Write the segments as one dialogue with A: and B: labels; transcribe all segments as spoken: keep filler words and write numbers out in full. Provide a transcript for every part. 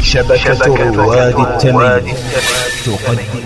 A: شبكة رواد التمييز تقدم.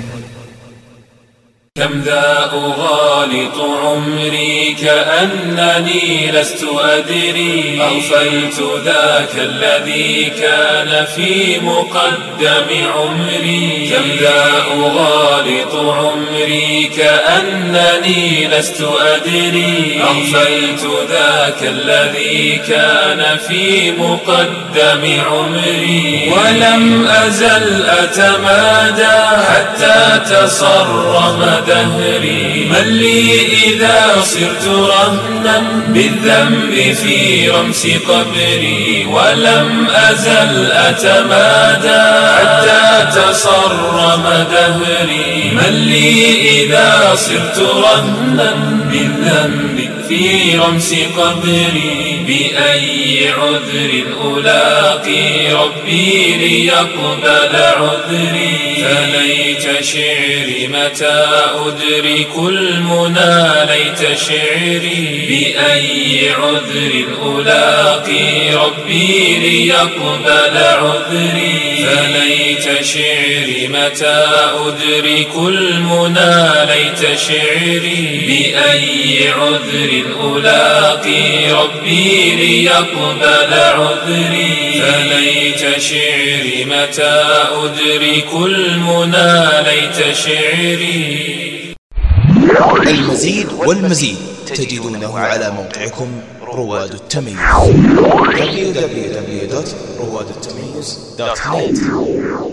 B: كم ذا أغالط عمري كأنني لست أدري، أغفلت ذاك الذي كان في مقدم عمري. كم ذا أغالط عمري كأنني لست أدري، أغفلت ذاك الذي كان في مقدم عمري. ولم أزل أتمادى حتى تصرم دهري، من لي إذا صرت رهنا بالذنب في رمس قبري. ولم أزل أتمادى حتى تصرم دهري، من لي إذا صرت رهنا بالذنب في رمس قبري. بأي عذر ألاقي ربي ليقبل عذري، فليت شعري متى أدرك المنى ليت شعري. بأي عذر ألاقي ربي ليقبل عذري، فليت شعري متى أدرك المنى ليت شعري. بأي عذر ألاقي ربي ليقبل عذري، فليت شعري متى أدرك المنى ليت شعري.
A: المزيد والمزيد تجدونه على موقعكم رواد التمييز دبليو دبليو دبليو دوت رواد التمييز دوت نت.